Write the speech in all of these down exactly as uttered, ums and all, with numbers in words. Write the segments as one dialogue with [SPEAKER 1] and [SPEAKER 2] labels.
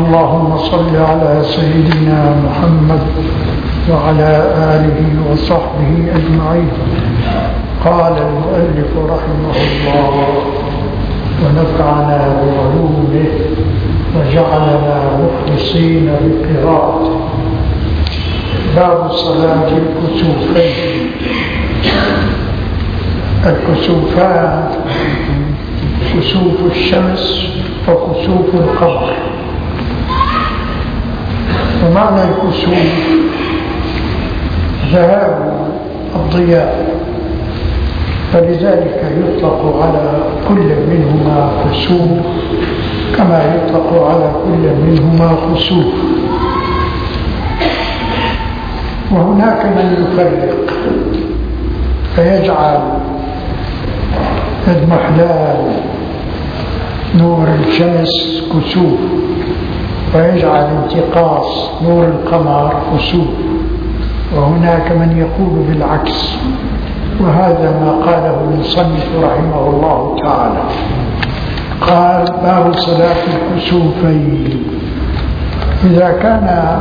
[SPEAKER 1] اللهم صل على سيدنا محمد وعلى آله وصحبه أجمعين. قال المؤلف رحمه الله: ونفعنا بعلومه وجعلنا مخلصين بقراءته. باب صلاة الكسوفين. الكسوفان كسوف الشمس وكسوف القمر. ومعنى الكسوف ذهاب الضياء، فلذلك يطلق على كل منهما كسوف كما يطلق على كل منهما خسوف. وهناك من يفرق فيجعل اضمحلال نور الشمس كسوف، ويجعل انتقاص نور القمر كسوف، وهناك من يقول بالعكس، وهذا ما قاله المصنف رحمه الله تعالى. قال: باب صلاة الكسوفين. إذا كان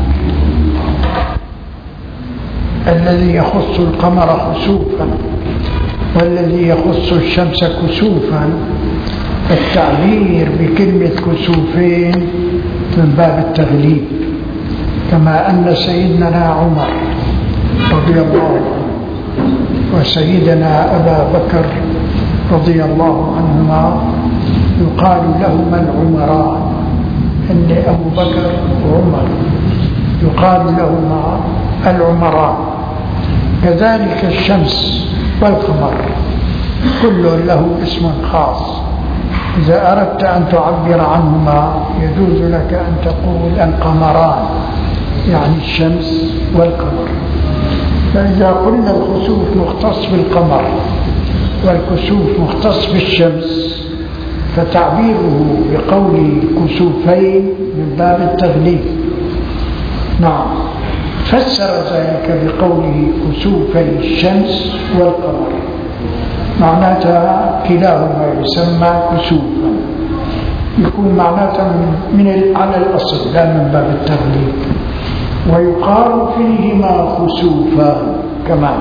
[SPEAKER 1] الذي يخص القمر خسوفا والذي يخص الشمس كسوفا، فالتعبير بكلمة كسوفين من باب التغليب، كما أن سيدنا عمر رضي الله عنه وسيدنا أبا بكر رضي الله عنهما يقال لهما العمران، إن أبو بكر وعمر يقال لهما العمران. كذلك الشمس والقمر كل له اسم خاص. إذا أردت أن تعبر عنهما يجوز لك أن تقول القمران، يعني الشمس والقمر. فإذا قلنا الخسوف مختص بالقمر والكسوف مختص بالشمس، فتعبيره بقول كسوفين من باب التغليب. نعم، فسر ذلك بقوله كسوفي الشمس والقمر، معناتها كلاهما يسمى كسوفا، يكون معناتها من على الأصل لا من باب التغليب. ويقال فيهما خسوفا كمان،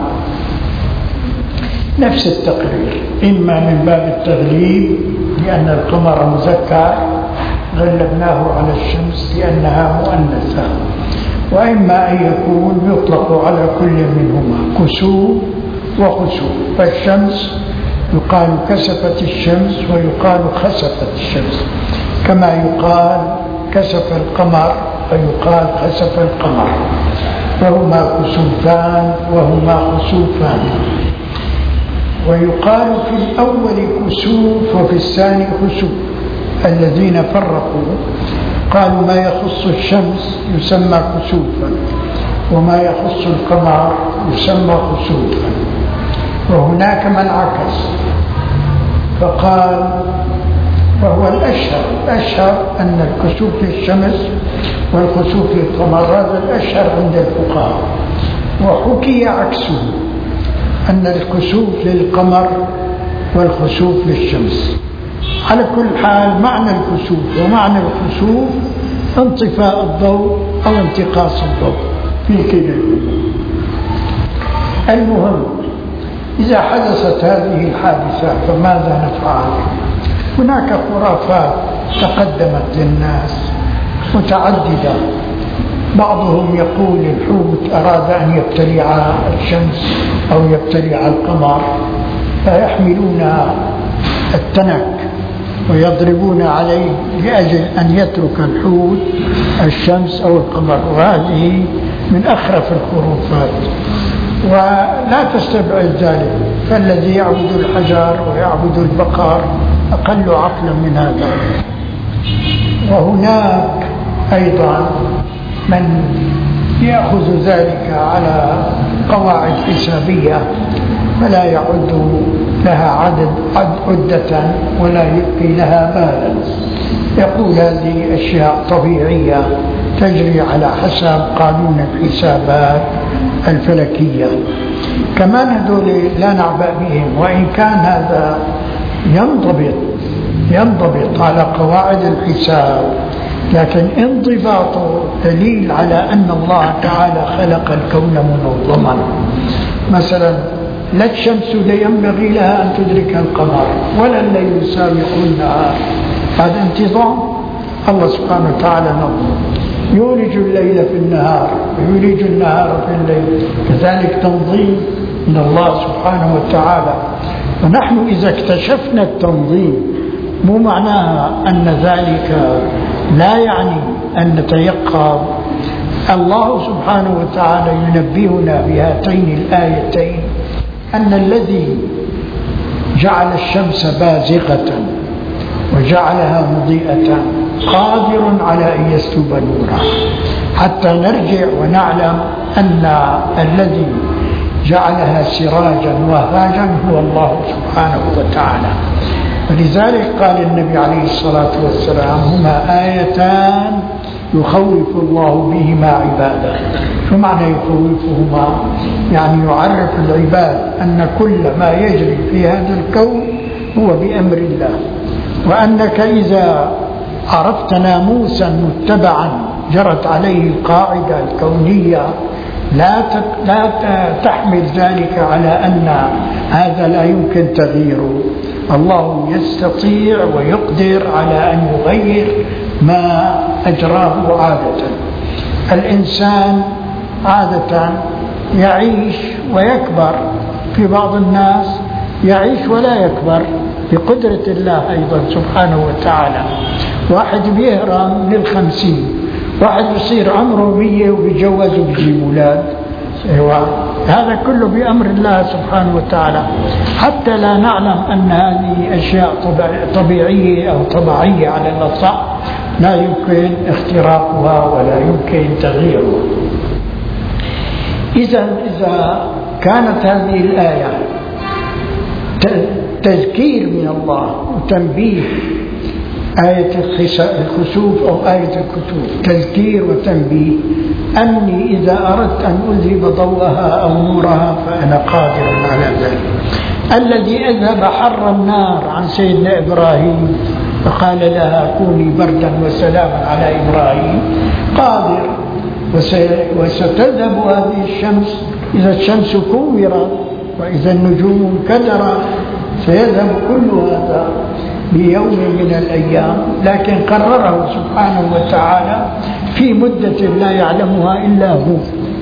[SPEAKER 1] نفس التقرير، إما من باب التغليب لأن القمر مذكر غلبناه على الشمس لأنها مؤنثة، وإما أن يكون يطلق على كل منهما كسوف وخسوف. فالشمس يقال كسفت الشمس ويقال خسفت الشمس، كما يقال كسف القمر ويقال خسف القمر، فهما كسوفان وهما خسوفان. ويقال في الأول كسوف وفي الثاني خسوف. الذين فرقوا قالوا ما يخص الشمس يسمى كسوفا وما يخص القمر يسمى خسوفا. وهناك من عكس فقال، وهو الأشهر الأشهر أن الكسوف للشمس والخسوف للقمر، هذا الأشهر عند الفقهاء. وحكي عكسه أن الكسوف للقمر والخسوف للشمس. على كل حال معنى الكسوف ومعنى الخسوف انطفاء الضوء أو انتقاص الضوء في كلا. المهم، إذا حدثت هذه الحادثة فماذا نفعل؟ هناك خرافات تقدمت للناس متعددة. بعضهم يقول الحوت أراد أن يبتلع الشمس أو يبتلع القمر، فيحملون التنك ويضربون عليه لأجل أن يترك الحوت الشمس أو القمر، وهذه من أخرف الخرافات ولا تستبعد ذلك. فالذي يعبد الحجر ويعبد البقر أقل عقلا من هذا. وهناك أيضا من يأخذ ذلك على قواعد حسابية فلا يعد لها عدد عدة ولا يبقي لها بالا، يقول هذه أشياء طبيعية تجري على حسب قانون الحسابات الفلكية. كمان هذول لا نعبأ بهم، وإن كان هذا ينضبط ينضبط على قواعد الحساب لكن انضباطه دليل على أن الله تعالى خلق الكون منظما. مثلا لا الشمس ينبغي لها أن تدرك القمر ولا الليل سابق النهار، هذا انتظام الله سبحانه وتعالى نظم. يولج الليل في النهار ويولج النهار في الليل، كذلك تنظيم من الله سبحانه وتعالى. ونحن إذا اكتشفنا التنظيم مو معناها أن ذلك لا يعني أن نتيقظ. الله سبحانه وتعالى ينبهنا بهاتين الآيتين أن الذي جعل الشمس بازغة وجعلها مضيئة قادر على أن يسلب نورها، حتى نرجع ونعلم أن الذي جعلها سراجا وهاجا هو الله سبحانه وتعالى. ولذلك قال النبي عليه الصلاة والسلام: هما آيتان يخوف الله بهما عباده. شو معنى يخوفهما؟ يعني يعرف العباد أن كل ما يجري في هذا الكون هو بأمر الله، وأنك إذا عرفت ناموسا متبعا جرت عليه القاعدة الكونية لا لا تحمل ذلك على أن هذا لا يمكن تغييره. الله يستطيع ويقدر على أن يغير ما أجراه عادة. الإنسان عادة يعيش ويكبر، في بعض الناس يعيش ولا يكبر بقدرة الله أيضا سبحانه وتعالى. واحد بيهرم للخمسين، واحد بيصير عمره مية وبيجوز وبيجيب أولاد. أيوة، هذا كله بأمر الله سبحانه وتعالى، حتى لا نعلم أن هذه أشياء طبيعية أو طبيعية على الأصح لا يمكن اختراقها ولا يمكن تغييرها. إذا إذا كانت هذه الآية تذكير من الله وتنبيه، آية الخسوف أو آية الكسوف تذكير وتنبيه أني إذا أردت أن أذهب ضوءها أو نورها فأنا قادر على ذلك. الذي أذهب حر النار عن سيدنا إبراهيم فقال لها كوني بردا وسلاما على إبراهيم قادر. وستذهب هذه الشمس إذا الشمس كورت وإذا النجوم انكدرت، سيذهب كل هذا بيوم من الأيام، لكن قرره سبحانه وتعالى في مدة لا يعلمها إلا هو.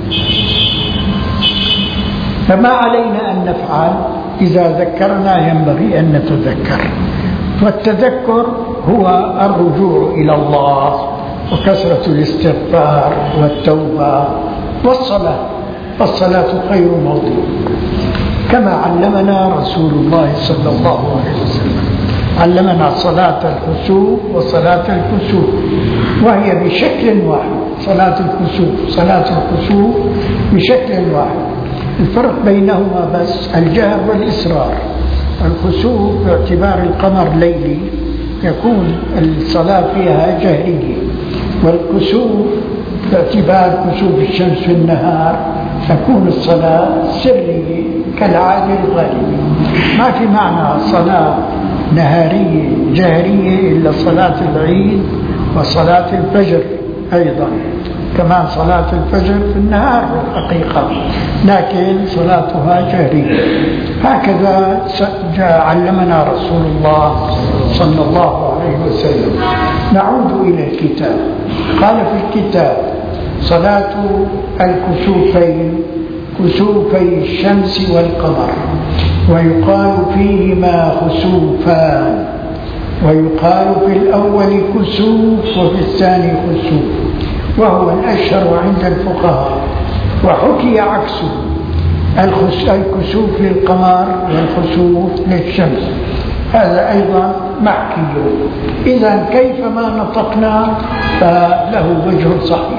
[SPEAKER 1] فما علينا أن نفعل؟ إذا ذكرنا ينبغي أن نتذكر، والتذكر هو الرجوع إلى الله وكثرة الاستغفار والتوبة والصلاة. والصلاة خير موضوع كما علمنا رسول الله صلى الله عليه وسلم، علمنا صلاة الخسوف وصلاة الكسوف، وهي بشكل واحد. صلاة الكسوف صلاة الكسوف بشكل واحد، الفرق بينهما بس الجهر والإسرار. الكسوف باعتبار القمر ليلي يكون الصلاة فيها جهرية، والكسوف باعتبار كسوف الشمس في النهار تكون الصلاة سرية كالعادة الغالبة. ما في معنى صلاة نهارية جهرية إلا صلاة العيد وصلاة الفجر، أيضا كمان صلاة الفجر في النهار بالحقيقة، لكن صلاتها جهرية. هكذا علمنا رسول الله صلى الله عليه وسلم. نعود إلى الكتاب. قال في الكتاب صلاة الكسوفين كسوفي الشمس والقمر، ويقال فيهما خسوفان، ويقال في الأول كسوف وفي الثاني خسوف، وهو الأشهر عند الفقهاء. وحكي عكسه، الكسوف للقمر والخسوف للشمس، هذا أيضا محكي. إذا كيفما نطقنا فله وجه صحيح.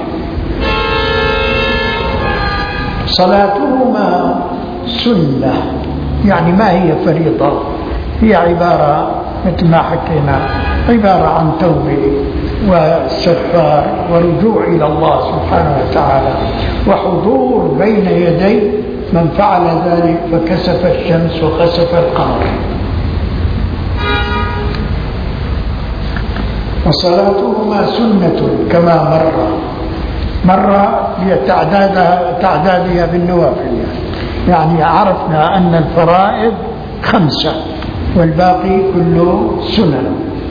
[SPEAKER 1] صلاتهما سنة، يعني ما هي فريضة، هي عبارة مثل ما حكينا عبارة عن توبة واستغفار ورجوع إلى الله سبحانه وتعالى، وحضور بين يدي من فعل ذلك فكسف الشمس وخسف القمر. وصلاتهما سنة كما مر مر لتعدادها تعدادها بالنوافل. يعني عرفنا أن الفرائض خمسة والباقي كله سنن.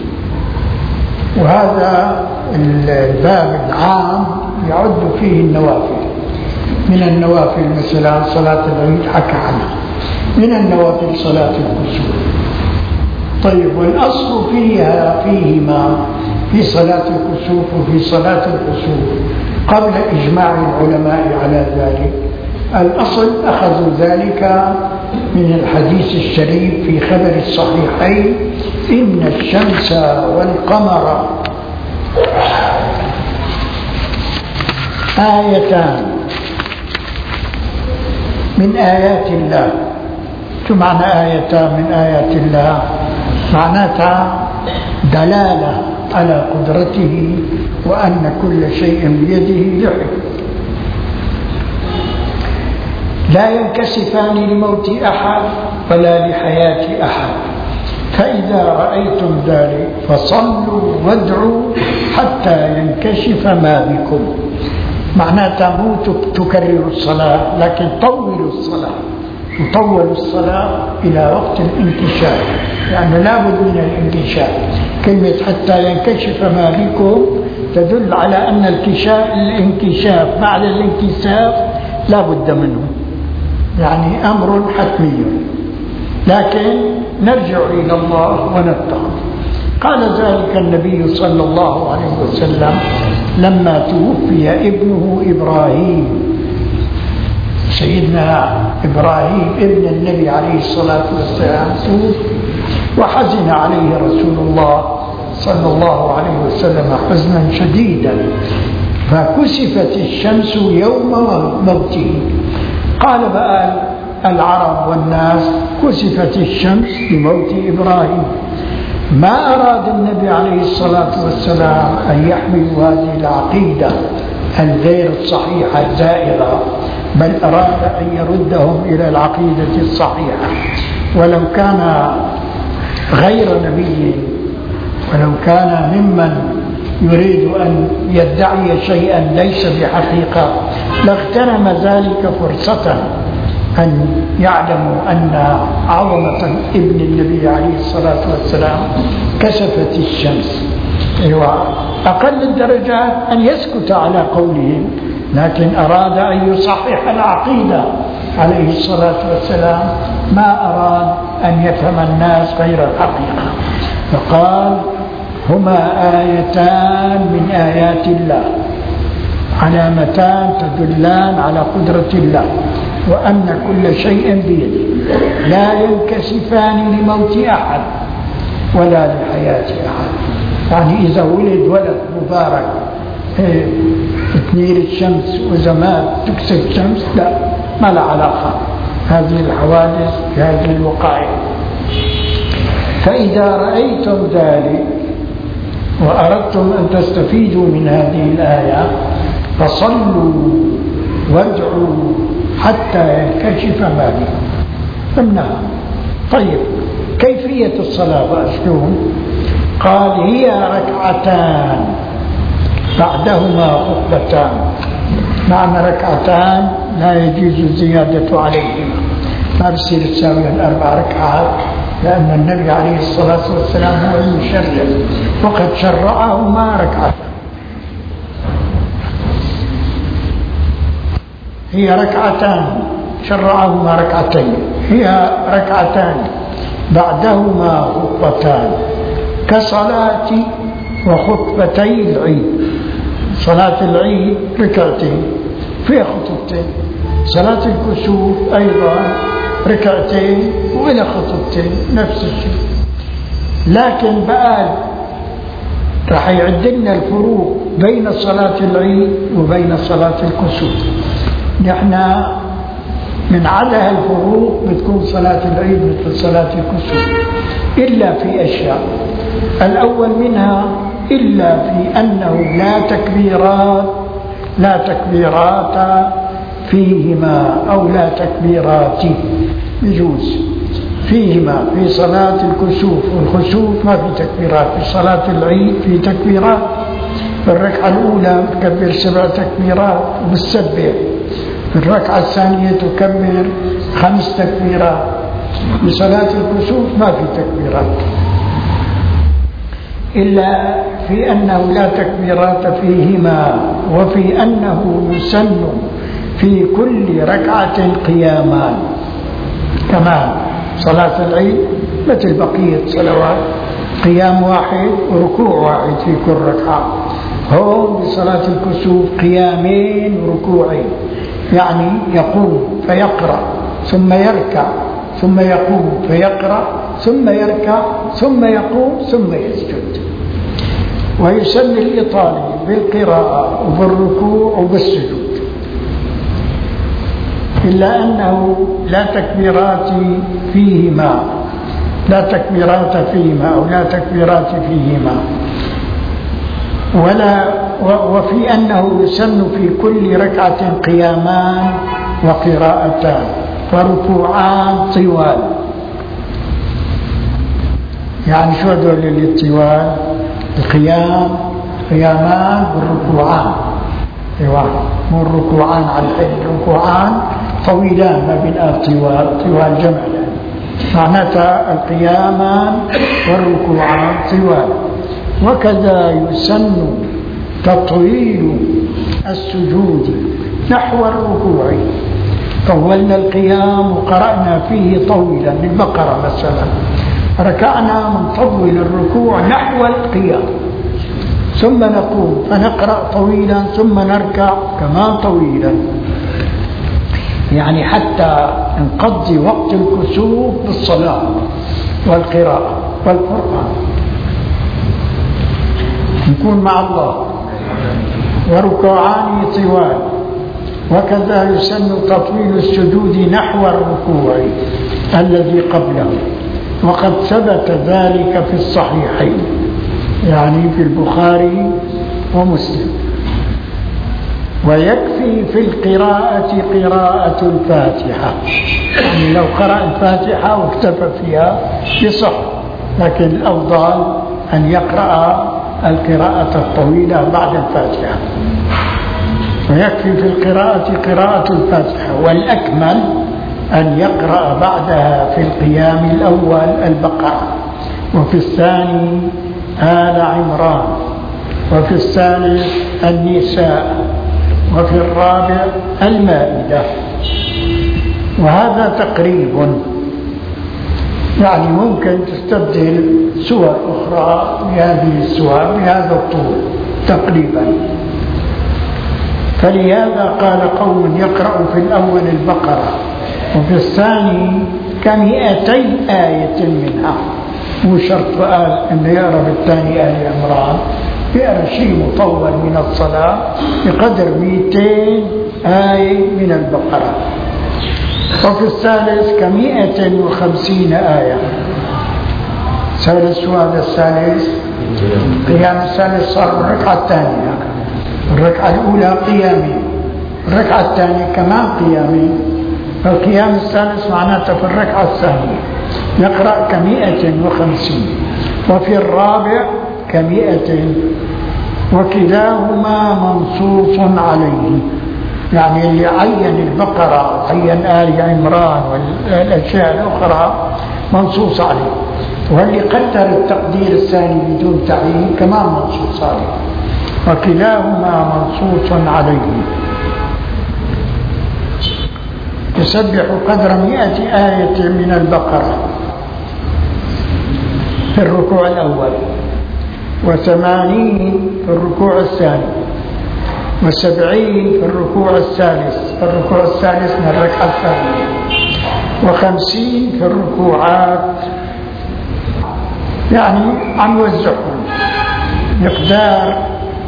[SPEAKER 1] وهذا الباب العام يعد فيه النوافل. من النوافل مثلا صلاة العيد حكى عنها، من النوافل صلاة الكسوف. طيب، والأصل فيها فيهما في صلاة الكسوف وفي صلاة الكسوف قبل إجماع العلماء على ذلك، الأصل أخذوا ذلك من الحديث الشريف في خبر الصحيحين: إن الشمس والقمر آيتان من آيات الله. شو معنى آيتان من آيات الله؟ معناتها دلالة على قدرته وأن كل شيء بيده لحكمة. لا ينكسفان لموت أحد ولا لحياة أحد، فإذا رأيتم ذلك فصلوا وادعوا حتى ينكشف ما بكم. معناتها مو تكرروا الصلاة، لكن طولوا الصلاة، وطولوا الصلاة إلى وقت الانكشاف، لأنه لا بد من الانكشاف. كلمة حتى ينكشف ما بكم تدل على أن الانكشاف بعد الانكشاف لا بد منه، يعني أمر حتمي. لكن نرجع إلى الله ونتقي. قال ذلك النبي صلى الله عليه وسلم لما توفي ابنه إبراهيم، سيدنا إبراهيم ابن النبي عليه الصلاة والسلام، وحزن عليه رسول الله صلى الله عليه وسلم حزنا شديدا، فكسفت الشمس يوم موته. قال بقى العرب والناس: كسفت الشمس لموت إبراهيم. ما أراد النبي عليه الصلاة والسلام أن يحملوا هذه العقيدة الغير الصحيحة الزائغة، بل أراد أن يردهم إلى العقيدة الصحيحة. ولو كان غير نبي، ولو كان ممن يريد أن يدعي شيئا ليس بحقيقة، لاغتنم ذلك فرصة أن يعلموا أن عظمة ابن النبي عليه الصلاة والسلام كسفت الشمس. أقل الدرجات أن يسكت على قولهم، لكن أراد أن يصحح العقيدة عليه الصلاة والسلام، ما أراد أن يفهم الناس غير الحقيقة. فقال: هما آيتان من آيات الله، علامتان تدلان على قدرة الله وأن كل شيء بيده، لا ينكسفان لموت أحد ولا لحياة أحد. يعني إذا ولد ولد مبارك تنير الشمس وزمان تكسف الشمس، لا، ما لا علاقة هذه الحوادث بهذه الوقائع. فإذا رأيتم ذلك وأردتم أن تستفيدوا من هذه الآية فصلوا وادعوا حتى ينكشف ما بكم. فمنها. طيب، كيفية الصلاة شلون؟ قال: هي ركعتان بعدهما خطبتان. معنى ركعتان لا يجوز الزيادة عليهما، ما بصير تساوي الأربع ركعات، لأن النبي عليه الصلاة والسلام هو المشرع وقد شرعهما ركعتان. هي ركعتان شرعهما ركعتين، هي ركعتان بعدهما خطبتان كصلاة وخطبتي العيد. صلاة العيد ركعتين فيها خطبتين، صلاة الكسوف أيضا ركعتين وإلى خطبتين نفس الشيء. لكن بقى رح يعد لنا الفروق بين صلاة العيد وبين صلاة الكسوف. نحن من عدا الفروق بتكون صلاة العيد مثل صلاة الكسوف، إلا في أشياء. الأول منها إلا في أنه لا تكبيرات لا تكبيرات فيهما أو لا تكبيرات، يجوز. فيهما في صلاة الكسوف والخسوف ما في تكبيرات، في صلاة العيد في تكبيرات. في الركعة الأولى تكبر سبع تكبيرات وبتسبح، في الركعة الثانية تكبر خمس تكبيرات. في صلاة الكسوف ما في تكبيرات، إلا في أنه لا تكبيرات فيهما، وفي أنه يسن في كل ركعة قيامان. كمان صلاة العيد مثل بقية صلوات قيام واحد وركوع واحد في كل ركعة. هون بصلاة الكسوف قيامين وركوعين، يعني يقوم فيقرأ ثم يركع ثم يقوم فيقرأ ثم يركع ثم يقوم ثم يسجد. ويسمي الإطالة بالقراءة وبالركوع وبالسجود، إلا أنه لا تكبيرات فيهما، لا تكبيرات فيهما أو لا تكبيرات فيهما ولا وفي أنه يسن في كل ركعة قيامان وقراءتان وركوعان طوال. يعني شو هذول الطوال؟ القيام قيامان والركوعان طوال، مو الركوعان على الحد، ركوعان طويلان ما بين طوال، طوال جمع يعني. معناتها القيامان والركوعان طوال. وكذا يسن تطويل السجود نحو الركوع. طولنا القيام وقرأنا فيه طويلا، للبقرة مثلا ركعنا منطول الركوع نحو القيام، ثم نقوم فنقرأ طويلا ثم نركع كمان طويلا، يعني حتى نقضي وقت الكسوف بالصلاة والقراءة والقرآن، نكون مع الله. وركوعان طوال. وكذا يسن تطويل السجود نحو الركوع الذي قبله، وقد ثبت ذلك في الصحيحين، يعني في البخاري ومسلم. ويكفي في القراءة قراءة الفاتحة، يعني لو قرأ الفاتحة واكتفى فيها يصح، لكن الأفضل أن يقرأ القراءة الطويلة بعد الفاتحة. ويكفي في القراءة قراءة الفاتحة، والأكمل أن يقرأ بعدها في القيام الأول البقرة، وفي الثاني آل عمران، وفي الثالث النساء، وفي الرابع المائدة. وهذا تقريب، يعني ممكن تستبدل سور أخرى بهذه السور بهذا الطول تقريبا. فلهذا قال قوم يقرأ في الأول البقرة وفي الثاني كمئتي آية منها، مو شرط قال أنه يقرأ بالثاني آل عمران، يقرأ شيء مطول من الصلاة بقدر مئتين آية من البقرة. وفي الثالث كمئة وخمسين آية. ثالث وهذا الثالث قيام الثالث صار الركعة الثانية، الركعة الأولى قيامي، الركعة الثانية كمان قيامي، فالقيام الثالث معناته في الركعة الثانية يقرأ كمئة وخمسين. وفي الرابع كمئة، وكلاهما منصوص عليه، يعني اللي عين البقرة عين آل عمران والأشياء الأخرى منصوص عليه، واللي قدر التقدير الثاني بدون تعيين كمان منصوص عليه، وكلاهما منصوص عليه. يسبح قدر مئة آية من البقرة في الركوع الأول، وثمانين في الركوع الثاني، وسبعين في الركوع الثالث، الركوع الثالث من الركعة الثانية، وخمسين في الركوعات، يعني عم يوزعهم مقدار.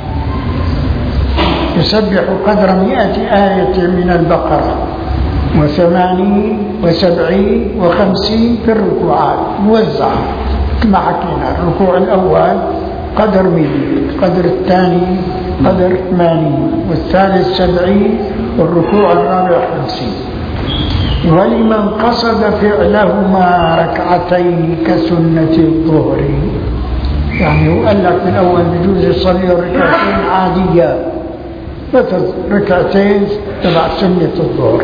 [SPEAKER 1] يسبح قدر مئة آية من البقرة، وثمانين وسبعين وخمسين في الركوعات موزعة كما حكينا. الركوع الأول قدر مئة، قدر الثاني قدر ثمانين، والثالث سبعين، والركوع الرابع خمسين. ولمن قصد فعلهما ركعتين كسنة الظهر. يعني هو قال لك بالأول بجوز يصلي ركعتين عادية مثل ركعتين تبع سنة الظهر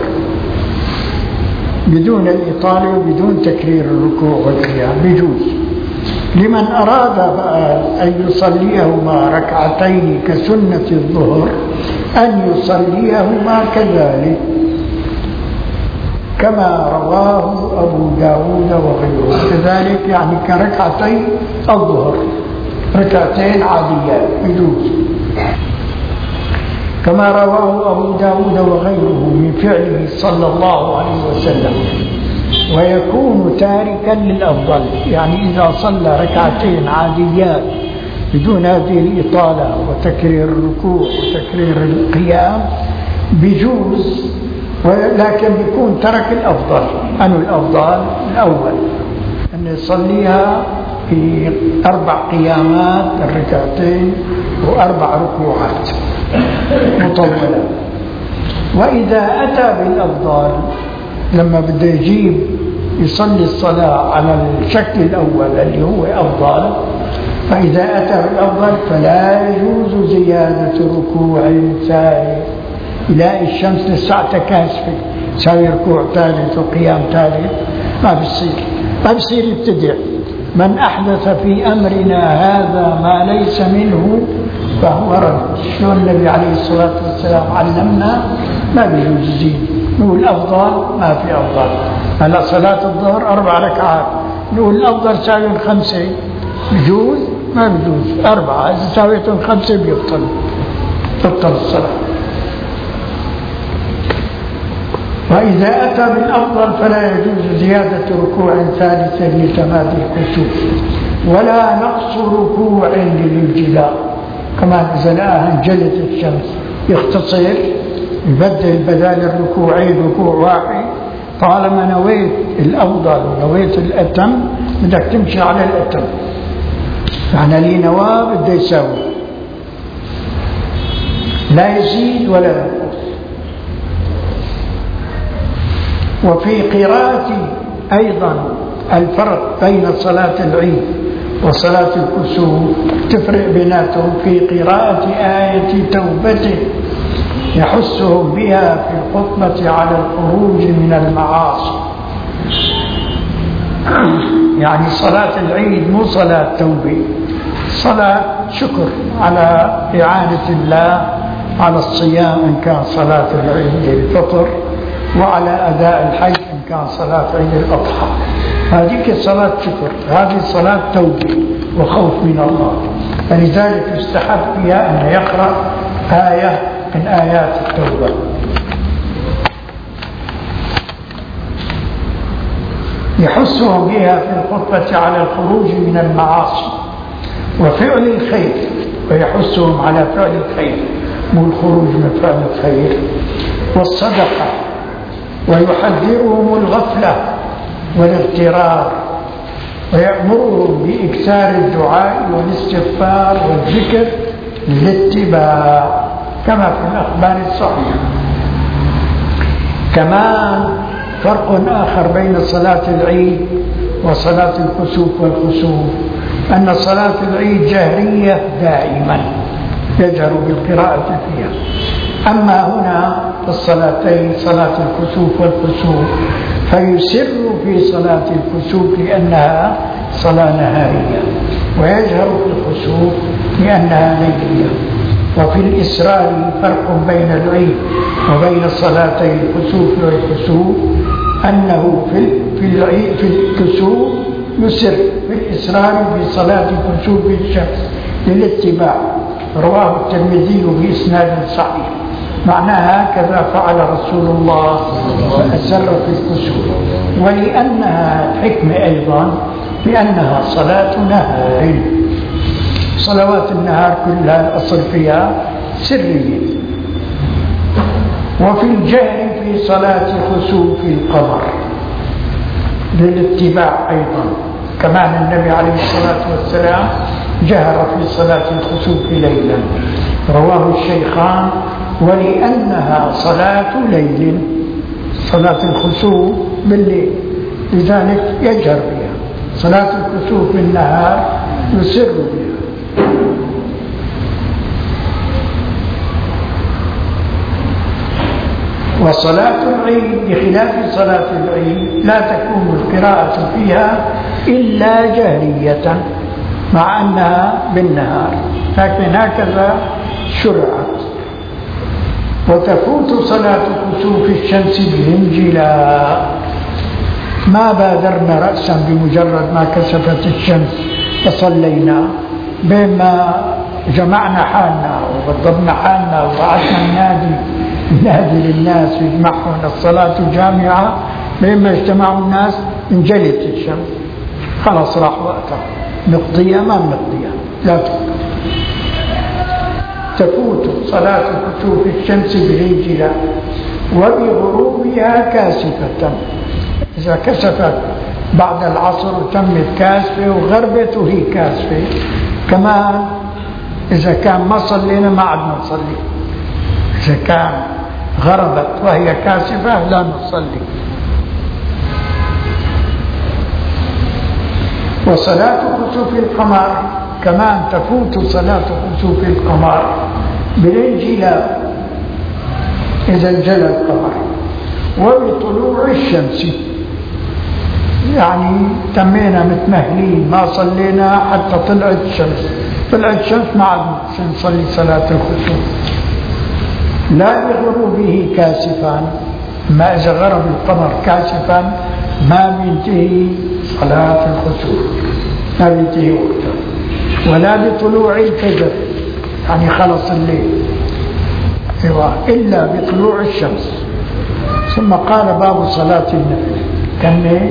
[SPEAKER 1] بدون الإطالة وبدون تكرير الركوع والقيام بجوز. لمن أراد أن يصليهما ركعتين كسنة الظهر أن يصليهما كذلك كما رواه أبو داود وغيره، كذلك يعني كركعتين الظهر ركعتين عاديات بجوز كما رواه أبو داود وغيره من فعله صلى الله عليه وسلم. ويكون تاركا للأفضل، يعني إذا صلى ركعتين عاديات بدون هذه الإطالة وتكرير الركوع وتكرير القيام بجوز، ولكن يكون ترك الأفضل. أنه الأفضل الأول أن يصليها في أربع قيامات الركعتين وأربع ركوعات مطولة. وإذا أتى بالأفضل لما بده يجيب يصلي الصلاة على الشكل الأول اللي هو أفضل، فإذا أتى بالأفضل فلا يجوز زيادة ركوع ثالث. يلاقي الشمس لساعة كاسفة يساوي ركوع ثالث وقيام ثالث، ما بيصير ما بيصير يبتدع. من أحدث في أمرنا هذا ما ليس منه فهو رد. شو النبي عليه الصلاة والسلام علمنا ما بيجوز يزيد. نقول الأفضل ما في أفضل. هلا صلاة الظهر أربع ركعات، نقول الأفضل ساوي خمسة، بجوز ما بجوز أربعة، إذا ساويتهم خمسة بيبطل تبطل الصلاة. وإذا أتى بالأفضل فلا يجوز زيادة ركوع ثالث لتمادي الكسوف ولا نقص ركوع للانجلاء. كمان إذا لقاها انجلت الشمس يختصر يبدل بدل الركوعين ركوع واحد، طالما نويت الأفضل ونويت الأتم بدك تمشي على الأتم، يعني لي نواه بده يساوي لا يزيد ولا ينقص. وفي قراءة أيضا الفرق بين صلاة العيد وصلاة الكسوف تفرق بيناتهم في قراءة آية توبته يحثهم بها في الخطبة على الخروج من المعاصي. يعني صلاة العيد مو صلاة توبة، صلاة شكر على إعانة الله على الصيام إن كان صلاة العيد الفطر، وعلى أداء الحج إن كان صلاة عيد الأضحى. هذه صلاة شكر، هذه صلاة توبة وخوف من الله، فلذلك يستحب فيها أن يقرأ آية من آيات التوبة. يحثهم بها في الخطبة على الخروج من المعاصي وفعل الخير، ويحثهم على فعل الخير مو الخروج من فعل الخير والصدقة، ويحذرهم الغفلة والاغترار، ويأمرهم بإكثار الدعاء والاستغفار والذكر للاتباع كما في الأخبار الصحيحة. كمان فرق آخر بين صلاة العيد وصلاة الكسوف والخسوف، أن صلاة العيد جهرية دائما يجهر بالقراءة فيها، أما هنا في الصلاتين صلاة الكسوف والخسوف فيسر في صلاة الكسوف لأنها صلاة نهارية، ويجهر في الخسوف لأنها ليلية. وفي الإسرار فرق بين العيد وبين صلاتي الكسوف والخسوف، أنه في في العيد في الكسوف يسر في الإسرار في صلاة كسوف الشمس للاتباع، رواه الترمذي بإسناد صحيح. معناها هكذا فعل رسول الله فأسر في الكسوف. ولأنها حكمة أيضا لأنها صلاة نهار، صلوات النهار كلها الأصل فيها سرية. وفي الجهر في صلاة خسوف القمر للاتباع أيضا، كما أن النبي عليه الصلاة والسلام جهر في صلاة الخسوف ليلا، رواه الشيخان. ولأنها صلاة ليل صلاة الخسوف بالليل، لذلك يجهر بها. صلاة الكسوف بالنهار يسر بها. وصلاة العيد بخلاف صلاة العيد لا تكون القراءة فيها إلا جهرية مع أنها بالنهار، لكن هكذا شرعت. وتفوت صلاة كسوف الشمس بالانجلاء، ما بادرنا رأسا بمجرد ما كسفت الشمس فصلينا، بما جمعنا حالنا وضبنا حالنا وبعثنا النادي نادي للناس يجمعهم الصلاة جامعة، بما اجتمعوا الناس انجلت الشمس، خلاص راح وقتها، نقضيها ما نقضيها لا تقضي. تفوت صلاة كسوف الشمس بالانجلاء وبغروبها كاسفة، إذا كسفت بعد العصر وتمت كاسفة وغربت وهي كاسفة. كمان إذا كان ما صلينا ما عدنا نصلي، إذا كان غربت وهي كاسفة لا نصلي. وصلاة كسوف القمر كمان تفوت صلاة كسوف القمر بالانجلاء إذا انجلى القمر وبطلوع الشمس، يعني تمينا متمهلين ما صلينا حتى طلعت الشمس، طلعت الشمس ما عاد نصلي صلاة الخسوف. لا بغروبه كاسفا، ما إذا غرب القمر كاسفا ما بينتهي صلاة الخسوف، ما بينتهي وقتها. ولا بطلوع الفجر، يعني خلص الليل، ايوه، إلا بطلوع الشمس. ثم قال باب صلاة النفل كان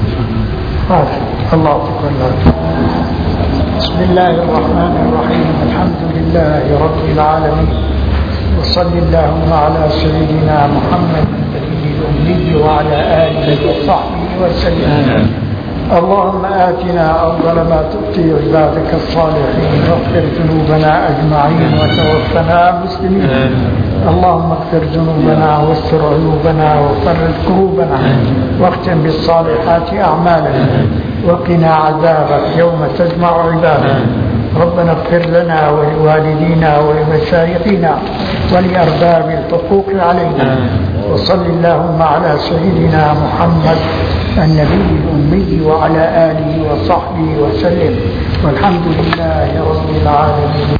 [SPEAKER 1] الله أكبر. بسم الله الرحمن الرحيم، الحمد لله رب العالمين، وصل اللهم على سيدنا محمد النبي الأمي وعلى آله وصحبه وسلم. اللهم آتنا أفضل ما تؤتي عبادك الصالحين، واغفر ذنوبنا أجمعين وتوفنا مسلمين. اللهم اغفر ذنوبنا واستر عيوبنا وفرج كروبنا، واختم بالصالحات أعمالنا، وقنا عذابك يوم تجمع عبادك. ربنا اغفر لنا ولوالدينا ولمشايخنا ولأرباب الحقوق علينا. وصل اللهم على سيدنا محمد النبي الأمي وعلى آله وصحبه وسلم، والحمد لله رب العالمين.